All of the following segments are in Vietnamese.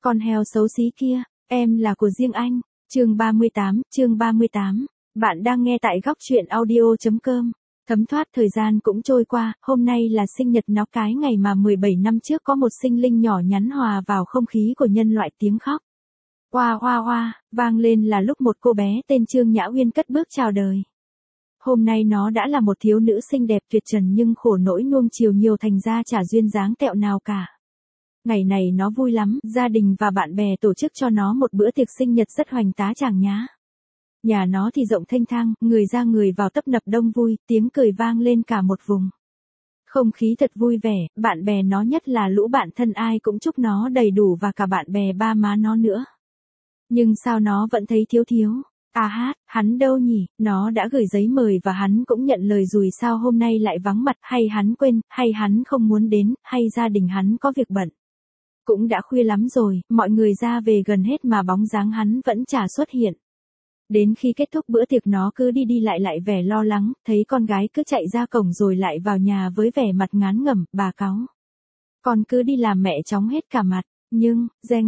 Con heo xấu xí kia, em là của riêng anh. Chương 38. Bạn đang nghe tại góc truyện audio.com. Thấm thoát thời gian cũng trôi qua, hôm nay là sinh nhật nó cái ngày mà 17 năm trước có một sinh linh nhỏ nhắn hòa vào không khí của nhân loại tiếng khóc. Oa oa oa, vang lên là lúc một cô bé tên Trương Nhã Uyên cất bước chào đời. Hôm nay nó đã là một thiếu nữ xinh đẹp tuyệt trần nhưng khổ nỗi nuông chiều nhiều thành ra chả duyên dáng tẹo nào cả. Ngày này nó vui lắm, gia đình và bạn bè tổ chức cho nó một bữa tiệc sinh nhật rất hoành tá chàng nhá. Nhà nó thì rộng thênh thang, người ra người vào tấp nập đông vui, tiếng cười vang lên cả một vùng. Không khí thật vui vẻ, bạn bè nó nhất là lũ bạn thân ai cũng chúc nó đầy đủ và cả bạn bè ba má nó nữa. Nhưng sao nó vẫn thấy thiếu. Hắn đâu nhỉ, nó đã gửi giấy mời và hắn cũng nhận lời rồi sao hôm nay lại vắng mặt, hay hắn quên, hay hắn không muốn đến, hay gia đình hắn có việc bận. Cũng đã khuya lắm rồi, mọi người ra về gần hết mà bóng dáng hắn vẫn chả xuất hiện. Đến khi kết thúc bữa tiệc nó cứ đi lại vẻ lo lắng, thấy con gái cứ chạy ra cổng rồi lại vào nhà với vẻ mặt ngán ngẩm, bà cáu. Con cứ đi làm mẹ chóng hết cả mặt, nhưng, reng.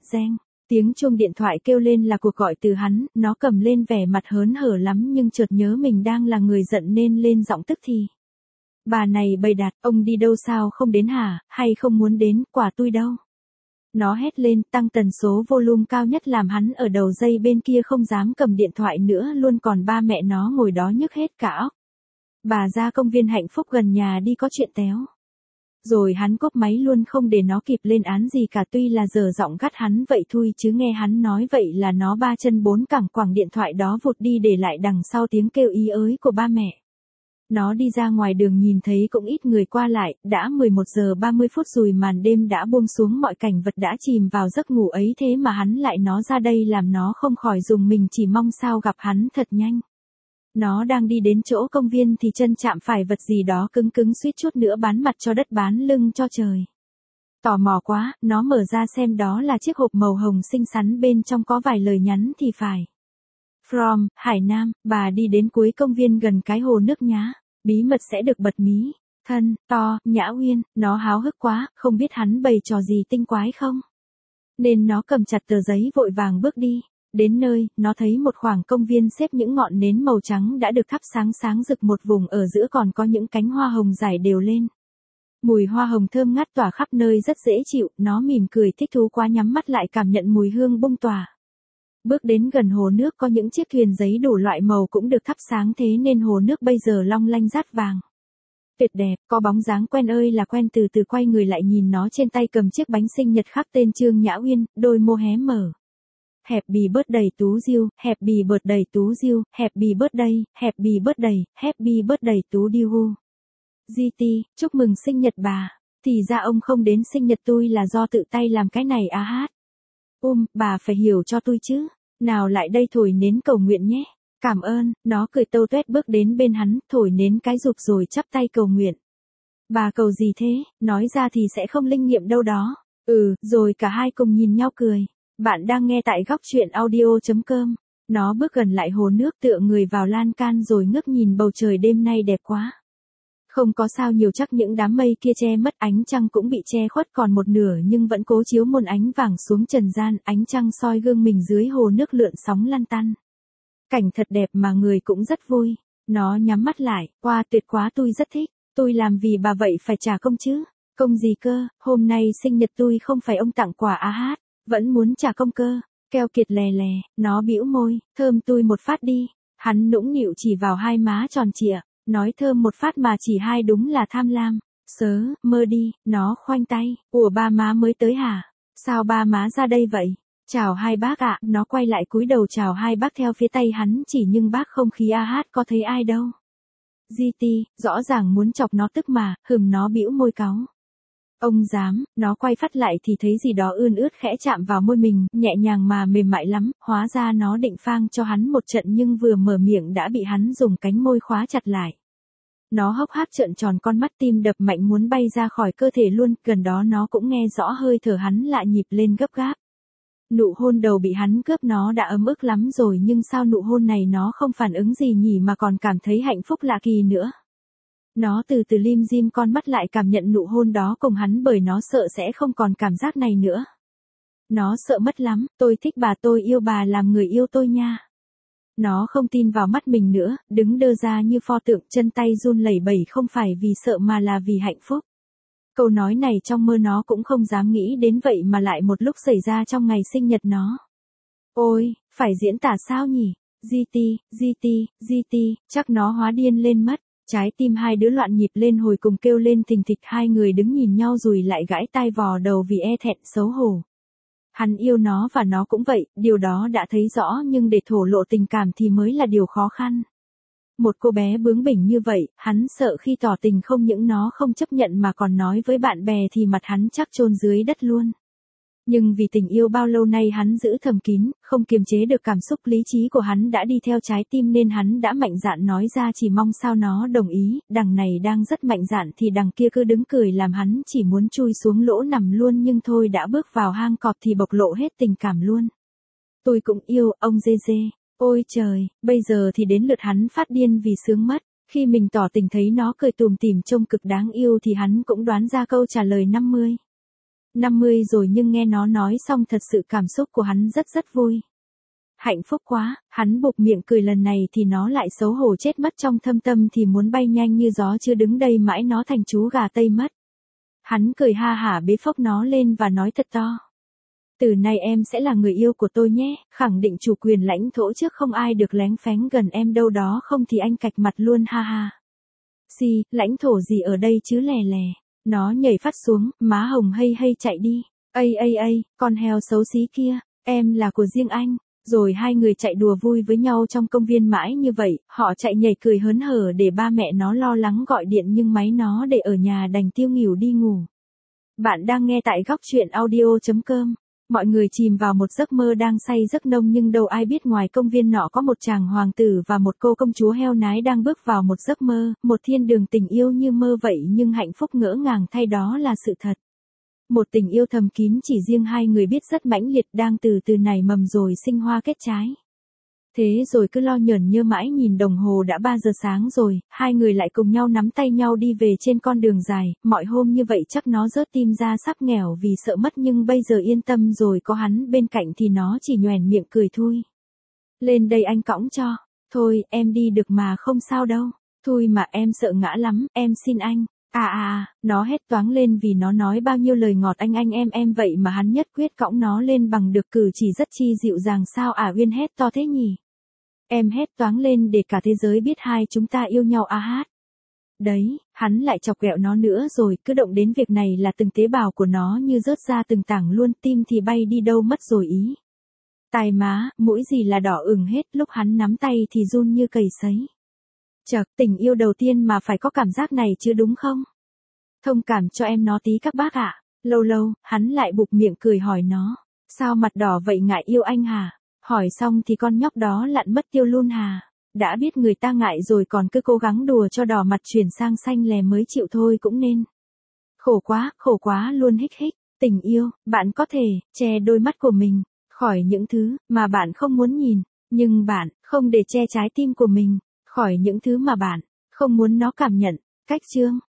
Tiếng chuông điện thoại kêu lên là cuộc gọi từ hắn, nó cầm lên vẻ mặt hớn hở lắm nhưng chợt nhớ mình đang là người giận nên lên giọng tức thì. Bà này bày đặt, ông đi đâu sao không đến hả, hay không muốn đến, quả tui đâu. Nó hét lên, tăng tần số volume cao nhất làm hắn ở đầu dây bên kia không dám cầm điện thoại nữa luôn, còn ba mẹ nó ngồi đó nhức hết cả óc. Bà ra công viên Hạnh Phúc gần nhà đi có chuyện téo. Rồi hắn cốp máy luôn không để nó kịp lên án gì cả, tuy là giờ giọng gắt hắn vậy thôi chứ nghe hắn nói vậy là nó ba chân bốn cẳng quẳng điện thoại đó vụt đi để lại đằng sau tiếng kêu ý ới của ba mẹ. Nó đi ra ngoài đường nhìn thấy cũng ít người qua lại, đã 11 giờ 30 phút rồi, màn đêm đã buông xuống, mọi cảnh vật đã chìm vào giấc ngủ ấy, thế mà hắn lại nó ra đây làm nó không khỏi rùng mình, chỉ mong sao gặp hắn thật nhanh. Nó đang đi đến chỗ công viên thì chân chạm phải vật gì đó cứng suýt chút nữa bán mặt cho đất bán lưng cho trời. Tò mò quá, nó mở ra xem đó là chiếc hộp màu hồng xinh xắn, bên trong có vài lời nhắn thì phải. From, Hải Nam, bà đi đến cuối công viên gần cái hồ nước nhá. Bí mật sẽ được bật mí. Thân, to, Nhã Uyên, nó háo hức quá, không biết hắn bày trò gì tinh quái không. Nên nó cầm chặt tờ giấy vội vàng bước đi. Đến nơi, nó thấy một khoảng công viên xếp những ngọn nến màu trắng đã được thắp sáng rực, một vùng ở giữa còn có những cánh hoa hồng rải đều lên. Mùi hoa hồng thơm ngát tỏa khắp nơi rất dễ chịu, nó mỉm cười thích thú quá nhắm mắt lại cảm nhận mùi hương bung tỏa. Bước đến gần hồ nước có những chiếc thuyền giấy đủ loại màu cũng được thắp sáng, thế nên hồ nước bây giờ long lanh rát vàng. Tuyệt đẹp, có bóng dáng quen ơi là quen, từ từ quay người lại nhìn nó trên tay cầm chiếc bánh sinh nhật khắc tên Trương Nhã Uyên, đôi môi hé mở. Happy birthday Tú Diêu, happy birthday Tú Diêu, happy birthday, happy birthday Tú Diêu. GT, chúc mừng sinh nhật bà. Thì ra ông không đến sinh nhật tôi là do tự tay làm cái này hát. Bà phải hiểu cho tôi chứ. Nào lại đây thổi nến cầu nguyện nhé. Cảm ơn, nó cười tâu tuét bước đến bên hắn, thổi nến cái rụp rồi chắp tay cầu nguyện. Bà cầu gì thế, nói ra thì sẽ không linh nghiệm đâu đó. Rồi cả hai cùng nhìn nhau cười. Bạn đang nghe tại góc truyện audio.com. Nó bước gần lại hồ nước tựa người vào lan can rồi ngước nhìn bầu trời đêm nay đẹp quá. Không có sao nhiều, chắc những đám mây kia che mất, ánh trăng cũng bị che khuất còn một nửa nhưng vẫn cố chiếu muôn ánh vàng xuống trần gian, ánh trăng soi gương mình dưới hồ nước lượn sóng lăn tăn. Cảnh thật đẹp mà người cũng rất vui. Nó nhắm mắt lại, tuyệt quá, tôi rất thích, tôi làm vì bà vậy phải trả công chứ. Công gì cơ, hôm nay sinh nhật tôi không phải ông tặng quà hát, vẫn muốn trả công cơ. Keo kiệt lè, nó bĩu môi, thơm tôi một phát đi. Hắn nũng nịu chỉ vào hai má tròn trịa. Nói thơm một phát mà chỉ hai đúng là tham lam. Mơ đi, nó khoanh tay. Ủa ba má mới tới hả? Sao ba má ra đây vậy? Chào hai bác ạ, nó quay lại cúi đầu chào hai bác theo phía tay hắn chỉ nhưng bác không khí hát có thấy ai đâu. GT, rõ ràng muốn chọc nó tức mà, nó bĩu môi cáu. Ông dám, nó quay phát lại thì thấy gì đó ươn ướt khẽ chạm vào môi mình, nhẹ nhàng mà mềm mại lắm, hóa ra nó định phang cho hắn một trận nhưng vừa mở miệng đã bị hắn dùng cánh môi khóa chặt lại. Nó hốc hác trợn tròn con mắt, tim đập mạnh muốn bay ra khỏi cơ thể luôn, gần đó nó cũng nghe rõ hơi thở hắn lại nhịp lên gấp gáp. Nụ hôn đầu bị hắn cướp nó đã ấm ức lắm rồi nhưng sao nụ hôn này nó không phản ứng gì nhỉ mà còn cảm thấy hạnh phúc lạ kỳ nữa. Nó từ từ lim dim con mắt lại cảm nhận nụ hôn đó cùng hắn bởi nó sợ sẽ không còn cảm giác này nữa. Nó sợ mất lắm, tôi thích bà, tôi yêu bà làm người yêu tôi nha. Nó không tin vào mắt mình nữa, đứng đơ ra như pho tượng, chân tay run lẩy bẩy, không phải vì sợ mà là vì hạnh phúc. Câu nói này trong mơ nó cũng không dám nghĩ đến, vậy mà lại một lúc xảy ra trong ngày sinh nhật nó. Ôi, phải diễn tả sao nhỉ? GT, chắc nó hóa điên lên mất. Trái tim hai đứa loạn nhịp lên hồi cùng kêu lên thình thịch, hai người đứng nhìn nhau rồi lại gãi tai vò đầu vì e thẹn xấu hổ. Hắn yêu nó và nó cũng vậy, điều đó đã thấy rõ, nhưng để thổ lộ tình cảm thì mới là điều khó khăn. Một cô bé bướng bỉnh như vậy, hắn sợ khi tỏ tình không những nó không chấp nhận mà còn nói với bạn bè thì mặt hắn chắc chôn dưới đất luôn. Nhưng vì tình yêu bao lâu nay hắn giữ thầm kín, không kiềm chế được cảm xúc, lý trí của hắn đã đi theo trái tim nên hắn đã mạnh dạn nói ra, chỉ mong sao nó đồng ý. Đằng này đang rất mạnh dạn thì đằng kia cứ đứng cười làm hắn chỉ muốn chui xuống lỗ nằm luôn, nhưng thôi đã bước vào hang cọp thì bộc lộ hết tình cảm luôn. Tôi cũng yêu, ông dê dê. Ôi trời, bây giờ thì đến lượt hắn phát điên vì sướng mất. Khi mình tỏ tình thấy nó cười tùm tìm trông cực đáng yêu thì hắn cũng đoán ra câu trả lời 50 rồi, nhưng nghe nó nói xong thật sự cảm xúc của hắn rất vui. Hạnh phúc quá, hắn buộc miệng cười, lần này thì nó lại xấu hổ chết mất, trong thâm tâm thì muốn bay nhanh như gió, chưa đứng đây mãi nó thành chú gà Tây mất. Hắn cười ha hả bế phốc nó lên và nói thật to. Từ nay em sẽ là người yêu của tôi nhé, khẳng định chủ quyền lãnh thổ trước, không ai được lén phén gần em đâu, đó không thì anh cạch mặt luôn, ha ha. Lãnh thổ gì ở đây chứ lè lè. Nó nhảy phát xuống, má hồng hay chạy đi. Ây, con heo xấu xí kia, em là của riêng anh. Rồi hai người chạy đùa vui với nhau trong công viên mãi như vậy, họ chạy nhảy cười hớn hở để ba mẹ nó lo lắng gọi điện nhưng máy nó để ở nhà đành tiêu nghỉu đi ngủ. Bạn đang nghe tại góc truyện audio.com. Mọi người chìm vào một giấc mơ đang say giấc nông, nhưng đâu ai biết ngoài công viên nọ có một chàng hoàng tử và một cô công chúa heo nái đang bước vào một giấc mơ, một thiên đường tình yêu như mơ vậy, nhưng hạnh phúc ngỡ ngàng thay đó là sự thật. Một tình yêu thầm kín chỉ riêng hai người biết, rất mãnh liệt, đang từ từ nảy mầm rồi sinh hoa kết trái. Thế rồi cứ lo nhởn nhơ mãi, nhìn đồng hồ đã 3 giờ sáng rồi, hai người lại cùng nhau nắm tay nhau đi về trên con đường dài. Mọi hôm như vậy chắc nó rớt tim ra sắp nghèo vì sợ mất, nhưng bây giờ yên tâm rồi, có hắn bên cạnh thì nó chỉ nhoẻn miệng cười thôi. Lên đây anh cõng cho. Thôi, em đi được mà, không sao đâu. Thôi mà em sợ ngã lắm, em xin anh. Nó hét toáng lên vì nó nói bao nhiêu lời ngọt anh em vậy mà hắn nhất quyết cõng nó lên bằng được cử chỉ rất chi dịu dàng. Sao Uyên hét to thế nhỉ? Em hét toáng lên để cả thế giới biết hai chúng ta yêu nhau hát. Đấy, hắn lại chọc ghẹo nó nữa rồi, cứ động đến việc này là từng tế bào của nó như rớt ra từng tảng luôn, tim thì bay đi đâu mất rồi ý. Tai má, mũi gì là đỏ ửng hết, lúc hắn nắm tay thì run như cầy sấy. Chậc, tình yêu đầu tiên mà phải có cảm giác này chứ đúng không? Thông cảm cho em nó tí các bác ạ. Lâu, hắn lại bụp miệng cười hỏi nó. Sao mặt đỏ vậy, ngại yêu anh hả? Hỏi xong thì con nhóc đó lặn mất tiêu luôn hà. Đã biết người ta ngại rồi còn cứ cố gắng đùa cho đỏ mặt chuyển sang xanh lè mới chịu thôi cũng nên. Khổ quá luôn hích. Tình yêu, bạn có thể che đôi mắt của mình khỏi những thứ mà bạn không muốn nhìn, nhưng bạn không để che trái tim của mình khỏi những thứ mà bạn không muốn nó cảm nhận. Cách chương